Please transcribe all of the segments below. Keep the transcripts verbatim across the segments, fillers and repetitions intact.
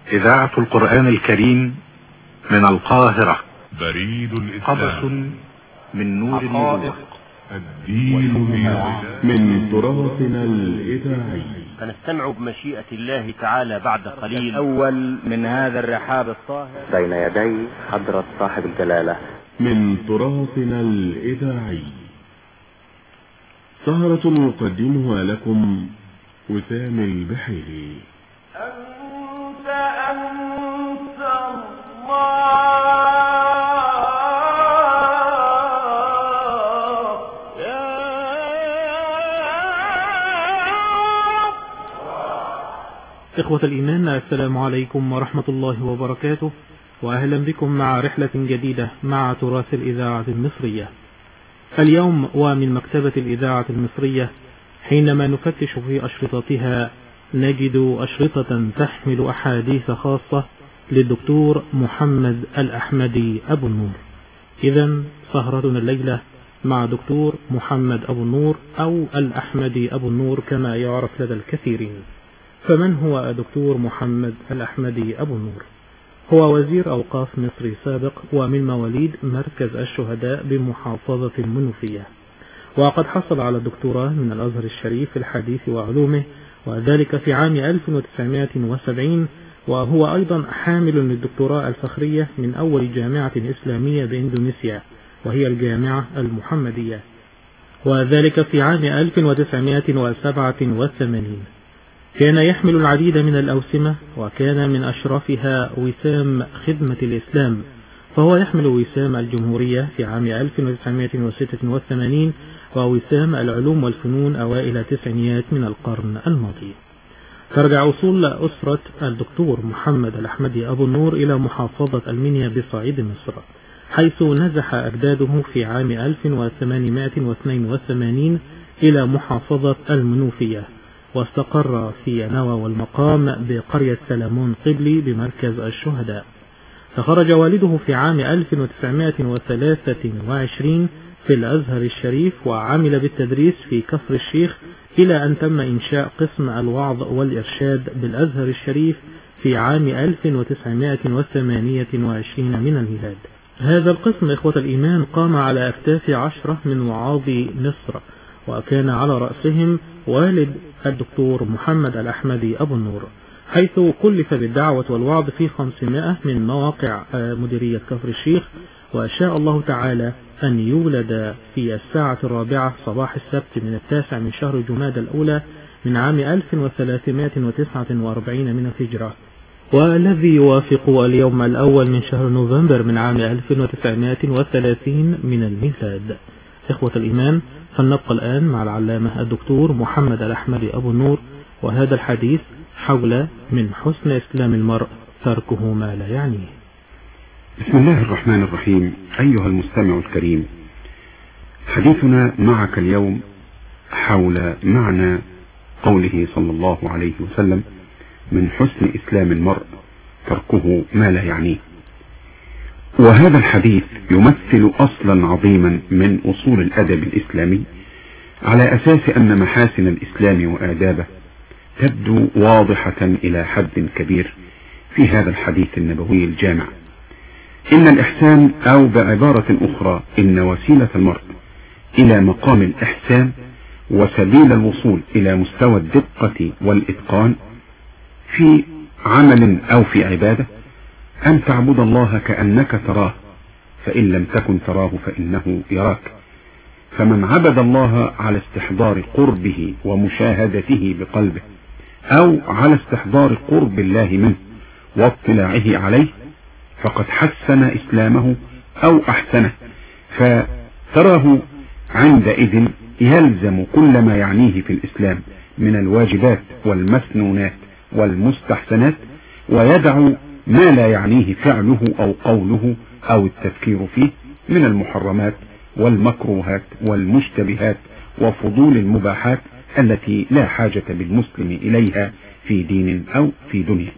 إذاعة القرآن الكريم من القاهرة. بريد الإسلام. قبس من نور النبوة. الدين من تراثنا الإذاعي. فنستمع بمشيئة الله تعالى بعد قليل أول من هذا الرحاب الطاهر بين يدي حضرة صاحب الجلالة من تراثنا الإذاعي. سهرة يقدمها لكم وسام البحيري. أنت أنت الله إخوة الإيمان، السلام عليكم ورحمة الله وبركاته، وأهلا بكم مع رحلة جديدة مع تراث الإذاعة المصرية. اليوم ومن مكتبة الإذاعة المصرية حينما نفتش في أشرطتها نجد أشرطة تحمل أحاديث خاصة للدكتور محمد الأحمدي أبو النور. إذن سهرتنا الليلة مع دكتور محمد أبو النور أو الأحمدي أبو النور كما يعرف لدى الكثيرين. فمن هو دكتور محمد الأحمدي أبو النور؟ هو وزير أوقاف مصري سابق ومن مواليد مركز الشهداء بمحافظة المنوفية، وقد حصل على الدكتوراه من الأزهر الشريف في الحديث وعلومه، وذلك في عام ألف وتسعمائة وسبعين، وهو أيضا حامل للدكتوراه الفخرية من أول جامعة إسلامية بإندونيسيا وهي الجامعة المحمدية، وذلك في عام ألف وتسعمائة وسبعة وثمانين. كان يحمل العديد من الأوسمة، وكان من أشرفها وسام خدمة الإسلام، فهو يحمل وسام الجمهورية في عام ألف وتسعمائة وستة وثمانين ووسام العلوم والفنون أوائل التسعينيات من القرن الماضي. ترجع أصول أسرة الدكتور محمد الأحمدي أبو النور إلى محافظة المنيا بصعيد مصر، حيث نزح أجداده في عام ألف وثمانمائة واثنين وثمانين إلى محافظة المنوفية، واستقر في نوى والمقام بقرية سلمون قبلي بمركز الشهداء. تخرج والده في عام ألف وتسعمائة وثلاثة وعشرين في الأزهر الشريف، وعمل بالتدريس في كفر الشيخ إلى أن تم إنشاء قسم الوعظ والإرشاد بالأزهر الشريف في عام ألف وتسعمائة وثمانية وعشرين من الميلاد. هذا القسم إخوة الإيمان قام على أكتاف عشرة من وعاظ مصر، وكان على رأسهم والد الدكتور محمد الأحمدي أبو النور، حيث كلف بالدعوة والوعظ في خمسمائة من مواقع مديرية كفر الشيخ، وشاء الله تعالى أن يولد في الساعة الرابعة صباح السبت من التاسع من شهر جمادى الأولى من عام ألف وثلاثمائة وتسعة وأربعين من الهجرة، والذي يوافق اليوم الأول من شهر نوفمبر من عام ألف وتسعمائة وثلاثين من الميلاد. إخوة الإيمان، فلنبقى الآن مع العلامة الدكتور محمد الأحمدي أبو النور، وهذا الحديث حول من حسن إسلام المرء تركه ما لا يعنيه. بسم الله الرحمن الرحيم. أيها المستمع الكريم، حديثنا معك اليوم حول معنى قوله صلى الله عليه وسلم: من حسن إسلام المرء تركه ما لا يعنيه. وهذا الحديث يمثل أصلا عظيما من أصول الأدب الإسلامي، على أساس أن محاسن الإسلام وآدابه تبدو واضحة إلى حد كبير في هذا الحديث النبوي الجامع. إن الإحسان، أو بعبارة أخرى إن وسيلة المرء إلى مقام الإحسان وسبيل الوصول إلى مستوى الدقة والإتقان في عمل أو في عبادة أن تعبد الله كأنك تراه، فإن لم تكن تراه فإنه يراك. فمن عبد الله على استحضار قربه ومشاهدته بقلبه، أو على استحضار قرب الله منه واطلاعه عليه، فقد حسن إسلامه أو أحسنه، فتراه عندئذ يلزم كل ما يعنيه في الإسلام من الواجبات والمسنونات والمستحسنات، ويدع ما لا يعنيه فعله أو قوله أو التفكير فيه من المحرمات والمكروهات والمشتبهات وفضول المباحات التي لا حاجة بالمسلم إليها في دين أو في دنيا.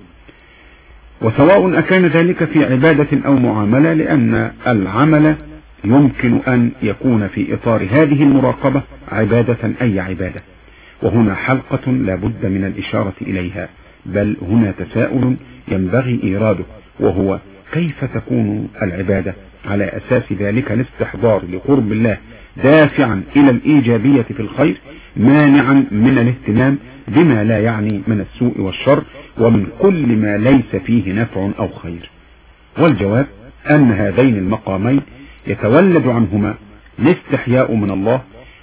وسواء أكان ذلك في عبادة أو معاملة، لأن العمل يمكن أن يكون في إطار هذه المراقبة عبادة أي عبادة. وهنا حلقة لا بد من الإشارة إليها بل هنا تساؤل ينبغي إيراده، وهو كيف تكون العبادة على أساس ذلك الاستحضار لقرب الله دافعا إلى الإيجابية في الخير، مانعا من الاهتمام بما لا يعني من السوء والشر ومن كل ما ليس فيه نفع أو خير. والجواب أن هذين المقامين يتولد عنهما الاستحياء من الله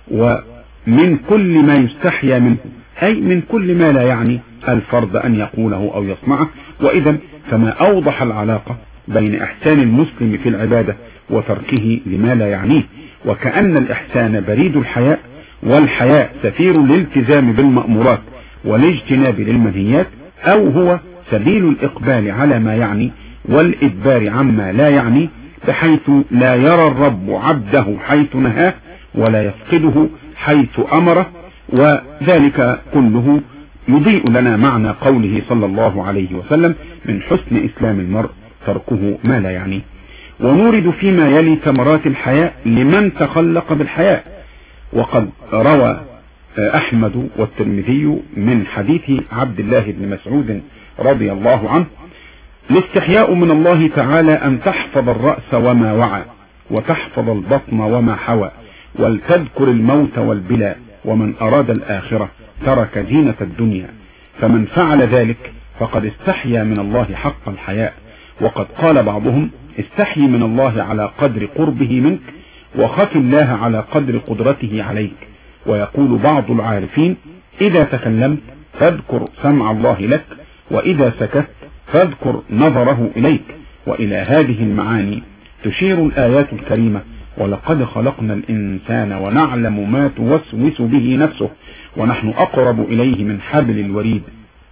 ومن كل ما يستحيا منه، أي من كل ما لا يعني الفرد أن يقوله أو يصنعه. وإذا فما أوضح العلاقة بين إحسان المسلم في العبادة وتركه لما لا يعنيه، وكأن الإحسان بريد الحياء، والحياء سفير الالتزام بالمأمورات والاجتناب للمنهيات، أو هو سبيل الإقبال على ما يعني والإدبار عما لا يعني، بحيث لا يرى الرب عبده حيث نهاه ولا يفقده حيث أمره. وذلك كله يضيء لنا معنى قوله صلى الله عليه وسلم: من حسن إسلام المرء تركه ما لا يعنيه. ونورد فيما يلي ثمرات الحياء لمن تخلق بالحياء. وقد روى أحمد والترمذي من حديث عبد الله بن مسعود رضي الله عنه: الاستحياء من الله تعالى أن تحفظ الرأس وما وعى، وتحفظ البطن وما حوى، ولتذكر الموت والبلاء، ومن أراد الآخرة ترك زينة الدنيا. فمن فعل ذلك فقد استحيا من الله حق الحياء. وقد قال بعضهم: استحي من الله على قدر قربه منك، وخف الله على قدر قدرته عليك. ويقول بعض العارفين: إذا تكلمت فاذكر سمع الله لك، وإذا سكت فاذكر نظره إليك. وإلى هذه المعاني تشير الآيات الكريمة: ولقد خلقنا الإنسان ونعلم ما توسوس به نفسه ونحن أقرب إليه من حبل الوريد،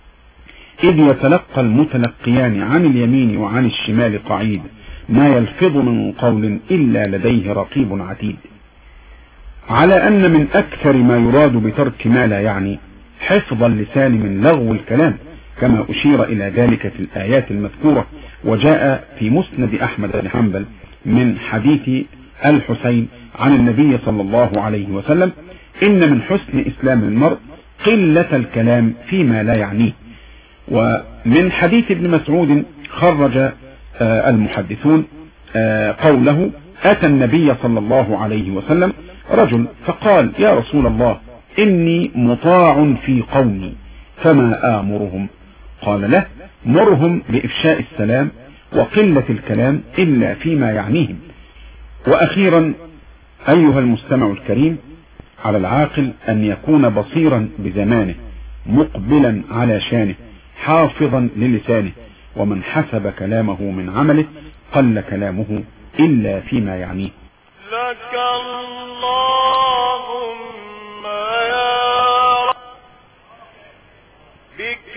إذ يتلقى المتلقيان عن اليمين وعن الشمال قعيد، ما يلفظ من قول إلا لديه رقيب عتيد. على أن من أكثر ما يراد بترك ما لا يعني حفظ اللسان من لغو الكلام، كما أشير إلى ذلك في الآيات المذكورة. وجاء في مسند أحمد بن حنبل من حديث الحسين عن النبي صلى الله عليه وسلم: إن من حسن إسلام المرء قلة الكلام فيما لا يعنيه. ومن حديث ابن مسعود خرج المحدثون قوله: أتى النبي صلى الله عليه وسلم رجل فقال: يا رسول الله، إني مطاع في قومي فما آمرهم؟ قال له: مرهم بإفشاء السلام وقلة الكلام إلا فيما يعنيهم. وأخيرا أيها المستمع الكريم، على العاقل أن يكون بصيرا بزمانه، مقبلا على شانه، حافظا للسانه، ومن حسب كلامه من عمله قل كلامه إلا فيما يعنيه. لك اللهم يا رب، بك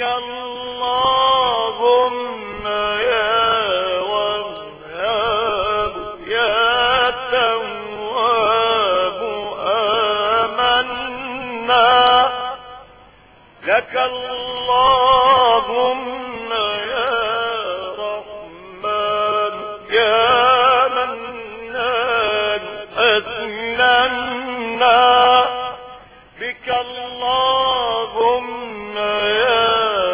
اللهم يا وهاب يا تواب آمنا، لك اللهم يا رحمن يا منان أسلمنا، بك اللهم يا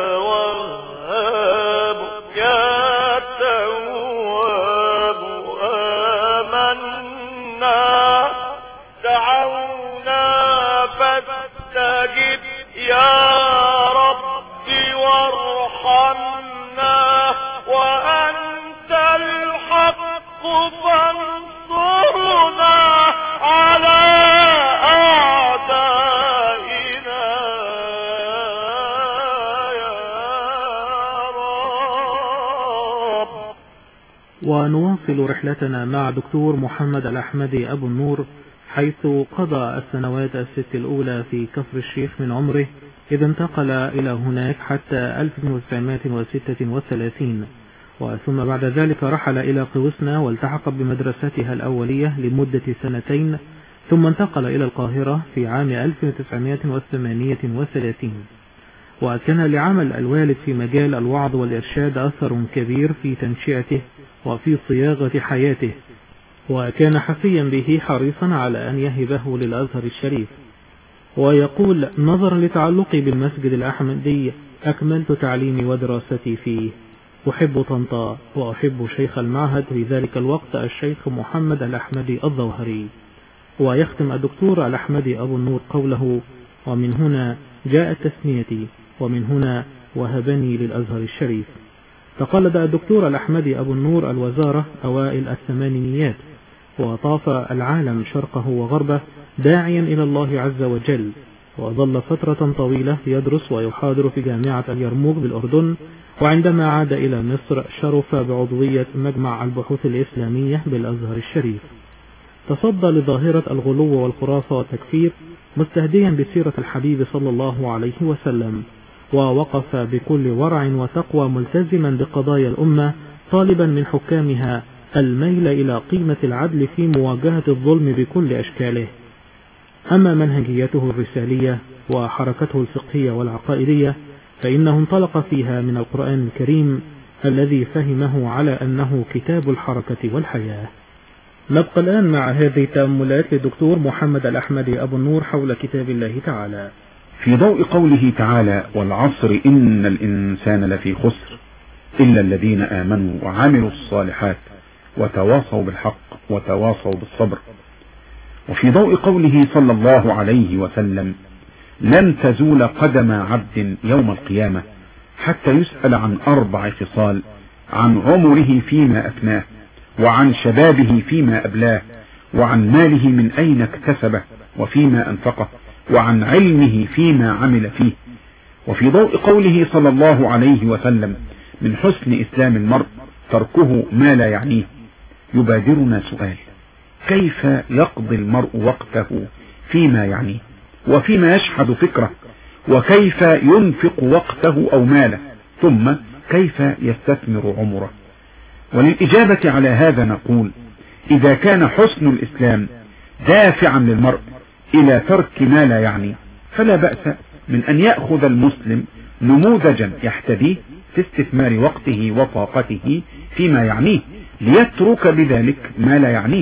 وهاب يا تواب آمنا، دعونا فاستجب يا ربي وارحمنا، وأنت الحق فانصرنا على أعدائنا يا رب. ونواصل رحلتنا مع دكتور محمد الأحمدي أبو النور، حيث قضى السنوات الست الأولى في كفر الشيخ من عمره، إذ انتقل إلى هناك حتى ألف وتسعمائة وستة وثلاثين، وثم بعد ذلك رحل إلى قوسنا والتحق بمدرستها الأولية لمدة سنتين، ثم انتقل إلى القاهرة في عام ألف وتسعمائة وثمانية وثلاثين. وكان لعمل الوالد في مجال الوعظ والإرشاد أثر كبير في تنشئته وفي صياغة حياته، وكان حفيا به حريصا على أن يهبه للأزهر الشريف. ويقول: نظرا لتعلقي بالمسجد الأحمدي أكملت تعليمي ودراستي فيه. أحب طنطا وأحب شيخ المعهد في ذلك الوقت الشيخ محمد الأحمدي الظوهري. ويختم الدكتور الأحمدي أبو النور قوله: ومن هنا جاءت تسميتي، ومن هنا وهبني للأزهر الشريف. تقلد الدكتور الأحمدي أبو النور الوزارة أوائل الثمانينيات، وطاف العالم شرقه وغربه داعيا إلى الله عز وجل، وظل فترة طويلة يدرس ويحاضر في جامعة اليرموك بالأردن. وعندما عاد إلى مصر شرف بعضوية مجمع البحوث الإسلامية بالأزهر الشريف. تصدى لظاهرة الغلو والخرافة والتكفير مستهديا بسيرة الحبيب صلى الله عليه وسلم، ووقف بكل ورع وتقوى ملتزما بقضايا الأمة، طالبا من حكامها الميل إلى قيمة العدل في مواجهة الظلم بكل أشكاله. أما منهجيته الرسالية وحركته الفقهية والعقائدية فإنه انطلق فيها من القرآن الكريم الذي فهمه على أنه كتاب الحركة والحياة. نبقى الآن مع هذه التأملات للدكتور محمد الأحمدي أبو النور حول كتاب الله تعالى. في ضوء قوله تعالى: والعصر إن الإنسان لفي خسر إلا الذين آمنوا وعملوا الصالحات وتواصوا بالحق وتواصوا بالصبر. وفي ضوء قوله صلى الله عليه وسلم: لن تزول قدم عبد يوم القيامة حتى يسأل عن أربع خصال: عن عمره فيما أفناه، وعن شبابه فيما أبلاه، وعن ماله من أين اكتسبه وفيما أنفقه، وعن علمه فيما عمل فيه. وفي ضوء قوله صلى الله عليه وسلم: من حسن إسلام المرء تركه ما لا يعنيه، يبادرنا سؤال: كيف يقضي المرء وقته فيما يعنيه وفيما يشحذ فكره، وكيف ينفق وقته أو ماله، ثم كيف يستثمر عمره؟ وللإجابة على هذا نقول: إذا كان حسن الإسلام دافعا للمرء إلى ترك ما لا يعني، فلا بأس من أن يأخذ المسلم نموذجا يحتذيه في استثمار وقته وطاقته فيما يعنيه، ليترك بذلك ما لا يعنيه.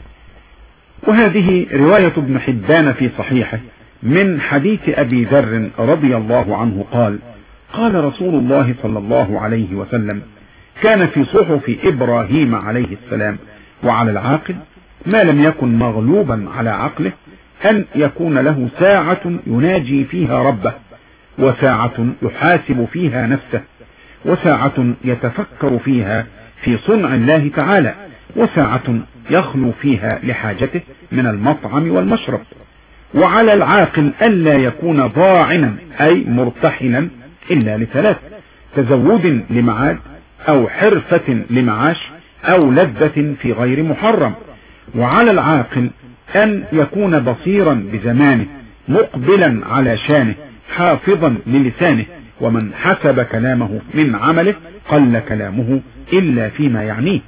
وهذه رواية ابن حبان في صحيحه من حديث أبي ذر رضي الله عنه قال: قال رسول الله صلى الله عليه وسلم: كان في صحف إبراهيم عليه السلام وعلى العاقل ما لم يكن مغلوبا على عقله أن يكون له ساعة يناجي فيها ربه، وساعة يحاسب فيها نفسه، وساعة يتفكر فيها في صنع الله تعالى، وساعة يخلو فيها لحاجته من المطعم والمشرب. وعلى العاقل ألا يكون ضاعنا أي مرتحلا إلا لثلاث: تزود لمعاد، أو حرفة لمعاش، أو لذة في غير محرم. وعلى العاقل أن يكون بصيرا بزمانه، مقبلا على شانه، حافظا للسانه، ومن حسب كلامه من عمله قل كلامه إلا فيما يعنيه.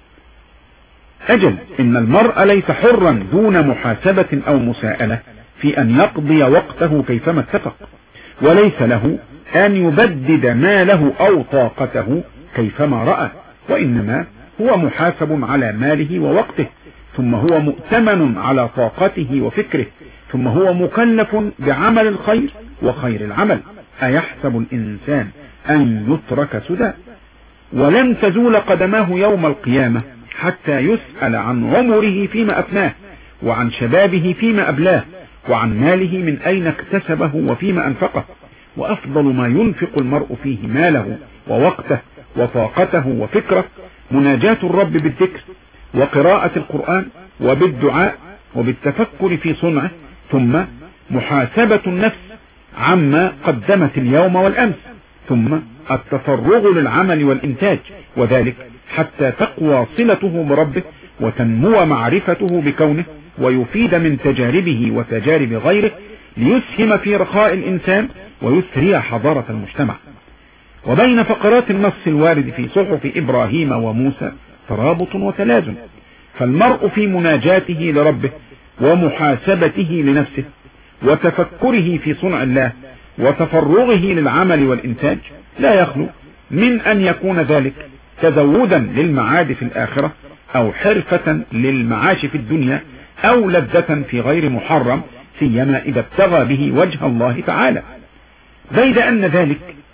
أجل إن المرء ليس حرا دون محاسبة أو مساءلة في أن يقضي وقته كيفما اتفق، وليس له أن يبدد ماله أو طاقته كيفما رأى، وإنما هو محاسب على ماله ووقته، ثم هو مؤتمن على طاقته وفكره، ثم هو مكلف بعمل الخير وخير العمل. أيحسب الإنسان أن يترك سدى؟ ولن تزول قدماه يوم القيامة حتى يسأل عن عمره فيما أفناه، وعن شبابه فيما أبلاه، وعن ماله من أين اكتسبه وفيما أنفقه. وأفضل ما ينفق المرء فيه ماله ووقته وطاقته وفكره مناجاة الرب بالذكر وقراءة القرآن وبالدعاء وبالتفكر في صنعه، ثم محاسبة النفس عما قدمت اليوم والأمس، ثم التفرغ للعمل والإنتاج، وذلك حتى تقوى صلته بربه وتنمو معرفته بكونه، ويفيد من تجاربه وتجارب غيره، ليسهم في رخاء الإنسان ويسري حضارة المجتمع. وبين فقرات النص الوارد في صحف إبراهيم وموسى ترابط وتلازم، فالمرء في مناجاته لربه ومحاسبته لنفسه وتفكره في صنع الله وتفرغه للعمل والإنتاج لا يخلو من أن يكون ذلك تزودا للمعاد في الآخرة، أو حرفة للمعاش في الدنيا، أو لذة في غير محرم، سيما إذا ابتغى به وجه الله تعالى. بيد أن ذلك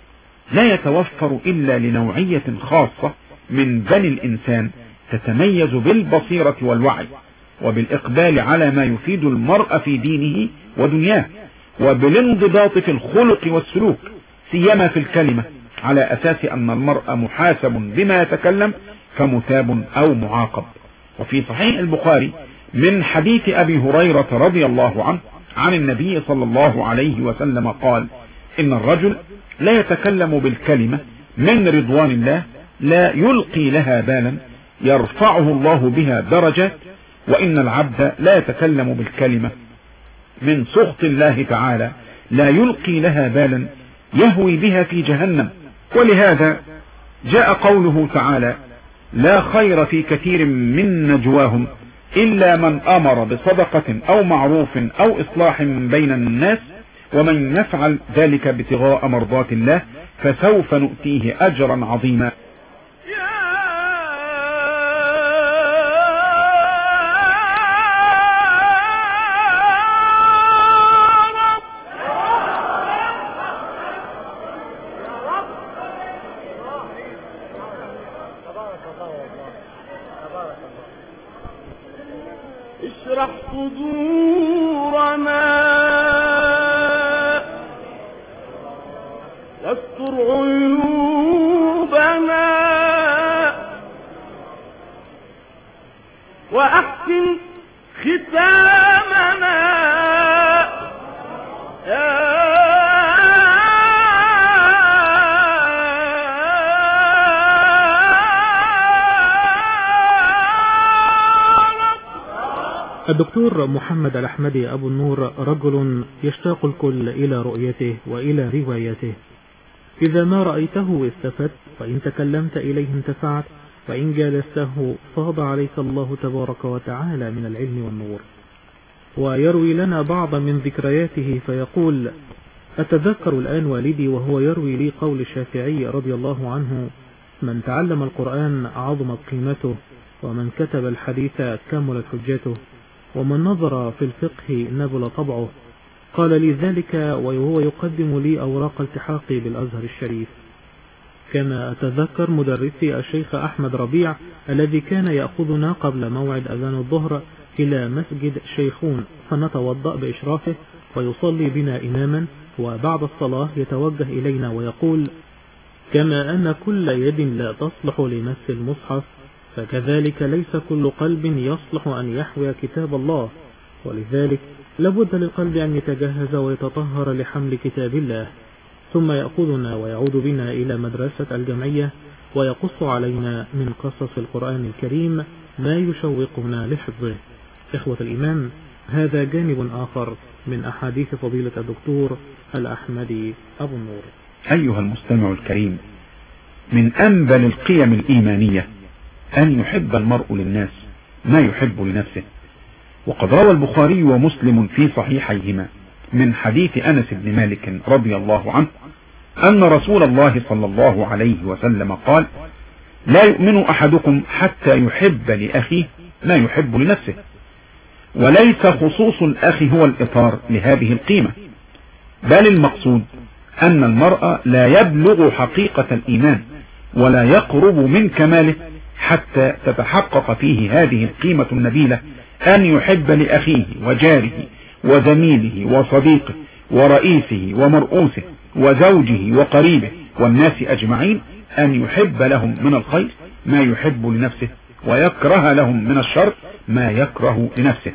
لا يتوفر إلا لنوعية خاصة من بني الإنسان تتميز بالبصيرة والوعي وبالإقبال على ما يفيد المرء في دينه ودنياه، وبالانضباط في الخلق والسلوك، سيما في الكلمة، على أساس أن المرء محاسب بما يتكلم فمثاب أو معاقب. وفي صحيح البخاري من حديث أبي هريرة رضي الله عنه عن النبي صلى الله عليه وسلم قال: إن الرجل لا يتكلم بالكلمة من رضوان الله لا يلقي لها بالا يرفعه الله بها درجات، وإن العبد لا يتكلم بالكلمة من سخط الله تعالى لا يلقي لها بالا يهوي بها في جهنم. ولهذا جاء قوله تعالى: لا خير في كثير من نجواهم إلا من أمر بصدقة أو معروف أو إصلاح بين الناس ومن يفعل ذلك ابتغاء مرضات الله فسوف نؤتيه أجرا عظيما. اشرح صدورنا واستر عيوبنا وأحسن ختامنا يا الدكتور محمد الأحمدي أبو النور رجل يشتاق الكل إلى رؤيته وإلى روايته. إذا ما رأيته استفدت، وإن تكلمت إليه انتفعت، وإن جالسته فاض عليك الله تبارك وتعالى من العلم والنور. ويروي لنا بعض من ذكرياته فيقول: أتذكر الآن والدي وهو يروي لي قول الشافعي رضي الله عنه: من تعلم القرآن عظمت قيمته، ومن كتب الحديث كملت حجته، ومن نظر في الفقه نبل طبعه. قال لي ذلك وهو يقدم لي أوراق التحاقي بالأزهر الشريف. كما أتذكر مدرسي الشيخ أحمد ربيع الذي كان يأخذنا قبل موعد أذان الظهر إلى مسجد شيخون فنتوضأ بإشرافه ويصلي بنا إماما، وبعد الصلاة يتوجه إلينا ويقول: كما أن كل يد لا تصلح لمس المصحف، فكذلك ليس كل قلب يصلح أن يحوي كتاب الله، ولذلك لابد للقلب أن يتجهز ويتطهر لحمل كتاب الله. ثم يأخذنا ويعود بنا إلى مدرسة الجمعية ويقص علينا من قصص القرآن الكريم ما يشوقنا لحفظه. إخوة الإيمان، هذا جانب آخر من أحاديث فضيلة الدكتور الأحمدي أبو النور. أيها المستمع الكريم، من أنبل القيم الإيمانية أن يحب المرء للناس ما يحب لنفسه. وقد روى البخاري ومسلم في صحيحيهما من حديث أنس بن مالك رضي الله عنه أن رسول الله صلى الله عليه وسلم قال: لا يؤمن أحدكم حتى يحب لأخيه ما يحب لنفسه. وليس خصوص الأخ هو الإطار لهذه القيمة، بل المقصود أن المرء لا يبلغ حقيقة الإيمان ولا يقرب من كماله حتى تتحقق فيه هذه القيمة النبيلة، أن يحب لأخيه وجاره وزميله وصديقه ورئيسه ومرؤوسه وزوجه وقريبه والناس أجمعين، أن يحب لهم من الخير ما يحب لنفسه، ويكره لهم من الشر ما يكره لنفسه.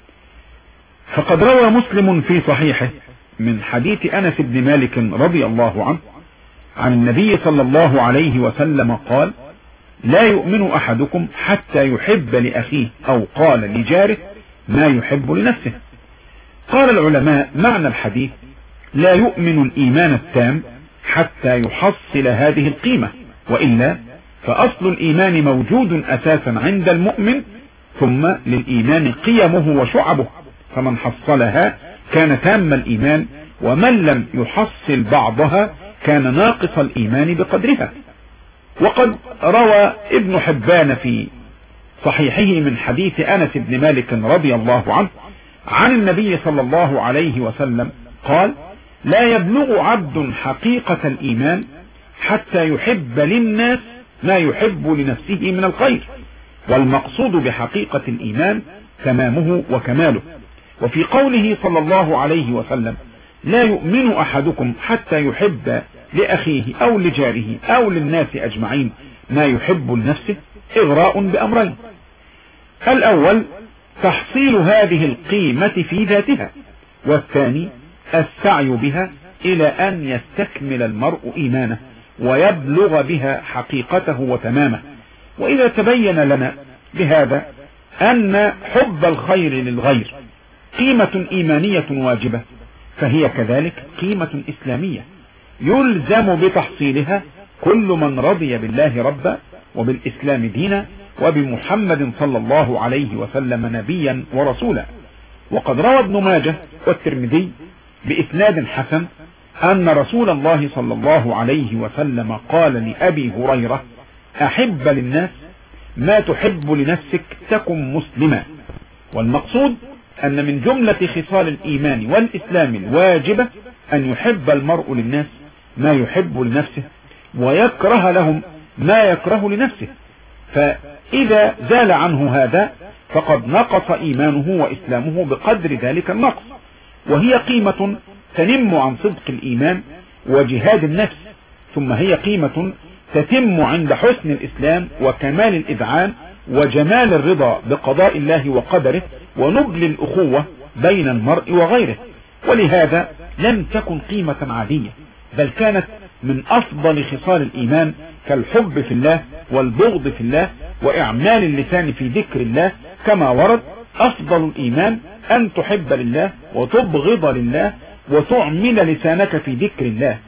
فقد روى مسلم في صحيحه من حديث أنس بن مالك رضي الله عنه عن النبي صلى الله عليه وسلم قال: لا يؤمن أحدكم حتى يحب لأخيه أو قال لجاره ما يحب لنفسه. قال العلماء: معنى الحديث لا يؤمن الإيمان التام حتى يحصل هذه القيمة، وإلا فأصل الإيمان موجود أساسا عند المؤمن، ثم للإيمان قيمه وشعبه، فمن حصلها كان تام الإيمان، ومن لم يحصل بعضها كان ناقص الإيمان بقدرها. وقد روى ابن حبان في صحيحه من حديث أنس بن مالك رضي الله عنه عن النبي صلى الله عليه وسلم قال: لا يبلغ عبد حقيقة الإيمان حتى يحب للناس ما يحب لنفسه من الخير. والمقصود بحقيقة الإيمان تمامه وكماله. وفي قوله صلى الله عليه وسلم لا يؤمن أحدكم حتى يحب لأخيه أو لجاره أو للناس أجمعين ما يحب لنفسه إغراء بأمرين: الأول تحصيل هذه القيمة في ذاتها، والثاني السعي بها إلى أن يستكمل المرء إيمانه ويبلغ بها حقيقته وتمامه. وإذا تبين لنا بهذا أن حب الخير للغير قيمة إيمانية واجبة، فهي كذلك قيمة إسلامية يلزم بتحصيلها كل من رضي بالله ربا وبالإسلام دينا وبمحمد صلى الله عليه وسلم نبيا ورسولا. وقد روى ابن ماجه والترمذي بإسناد حسن أن رسول الله صلى الله عليه وسلم قال لأبي هريرة: أحب للناس ما تحب لنفسك تكن مسلما. والمقصود أن من جملة خصال الإيمان والإسلام الواجبة أن يحب المرء للناس ما يحب لنفسه ويكره لهم ما يكره لنفسه، فإذا زال عنه هذا فقد نقص إيمانه وإسلامه بقدر ذلك النقص. وهي قيمة تنم عن صدق الإيمان وجهاد النفس، ثم هي قيمة تتم عند حسن الإسلام وكمال الإذعان وجمال الرضا بقضاء الله وقدره ونبل الأخوة بين المرء وغيره. ولهذا لم تكن قيمة عادية، بل كانت من أفضل خصال الإيمان كالحب في الله والبغض في الله وإعمال اللسان في ذكر الله، كما ورد: أفضل الإيمان أن تحب لله وتبغض لله وتعمل لسانك في ذكر الله،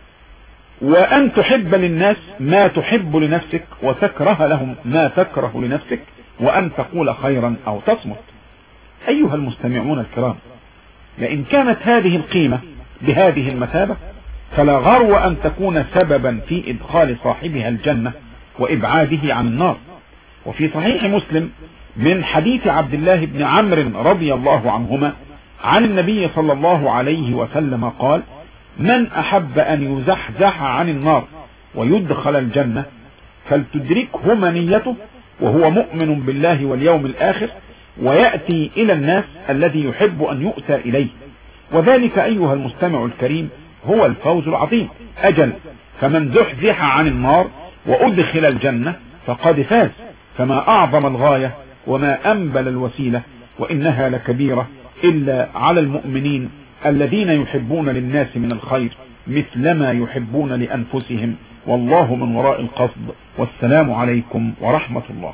وأن تحب للناس ما تحب لنفسك وتكره لهم ما تكره لنفسك، وأن تقول خيرا أو تصمت. أيها المستمعون الكرام، لئن كانت هذه القيمة بهذه المثابة فلا غرو أن تكون سببا في إدخال صاحبها الجنة وإبعاده عن النار. وفي صحيح مسلم من حديث عبد الله بن عمرو رضي الله عنهما عن النبي صلى الله عليه وسلم قال: من أحب أن يزحزح عن النار ويدخل الجنة فلتدركه منيته وهو مؤمن بالله واليوم الآخر ويأتي إلى الناس الذي يحب أن يؤتى إليه. وذلك أيها المستمع الكريم هو الفوز العظيم. أجل، فمن زحزح عن النار وأدخل الجنة فقد فاز. فما أعظم الغاية وما أنبل الوسيلة، وإنها لكبيرة إلا على المؤمنين الذين يحبون للناس من الخير مثلما يحبون لأنفسهم، والله من وراء القصد. والسلام عليكم ورحمة الله.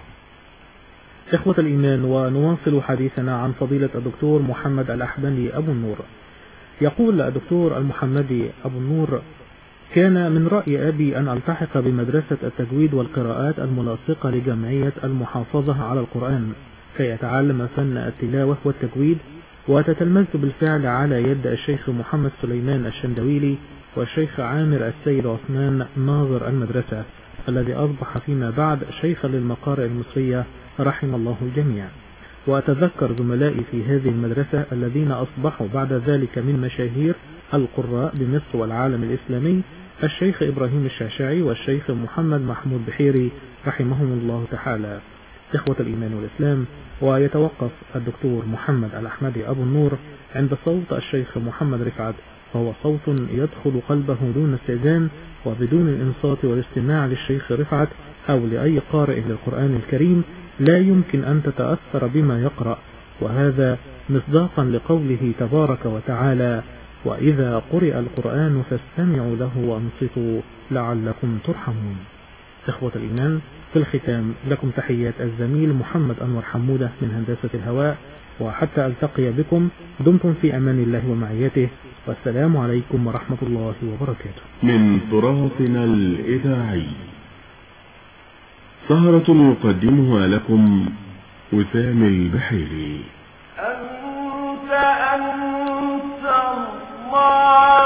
إخوة الإيمان، ونواصل حديثنا عن فضيلة الدكتور محمد الأحبندي أبو النور. يقول الدكتور المحمدي أبو النور: كان من رأي أبي أن ألتحق بمدرسة التجويد والقراءات الملاصقة لجمعية المحافظة على القرآن كي يتعلم فن التلاوة والتجويد، وتتلمذت بالفعل على يد الشيخ محمد سليمان الشندويلي والشيخ عامر السيد عثمان ناظر المدرسة، الذي أصبح فيما بعد شيخا للمقارئ المصرية رحم الله الجميع. وأتذكر زملائي في هذه المدرسة الذين أصبحوا بعد ذلك من مشاهير القراء بمصر والعالم الإسلامي: الشيخ إبراهيم الشعشعي والشيخ محمد محمود بحيري رحمهم الله تعالى. إخوة الإيمان والإسلام، ويتوقف الدكتور محمد الأحمدي أبو النور عند صوت الشيخ محمد رفعت، فهو صوت يدخل قلبه دون استئذان وبدون الإنصات والاستماع للشيخ رفعت أو لأي قارئ للقرآن الكريم لا يمكن أن تتأثر بما يقرأ، وهذا مصداقا لقوله تبارك وتعالى: وإذا قرئ القرآن فاستمعوا له وأنصتوا لعلكم ترحمون. إخوة الإيمان، في الختام لكم تحيات الزميل محمد أنور حمودة من هندسة الهواء، وحتى ألتقي بكم دمتم في أمان الله ومعيته، والسلام عليكم ورحمة الله وبركاته. من تراثنا الإذاعي سهرة يقدمها لكم وسام البحيري. أنت أنت الله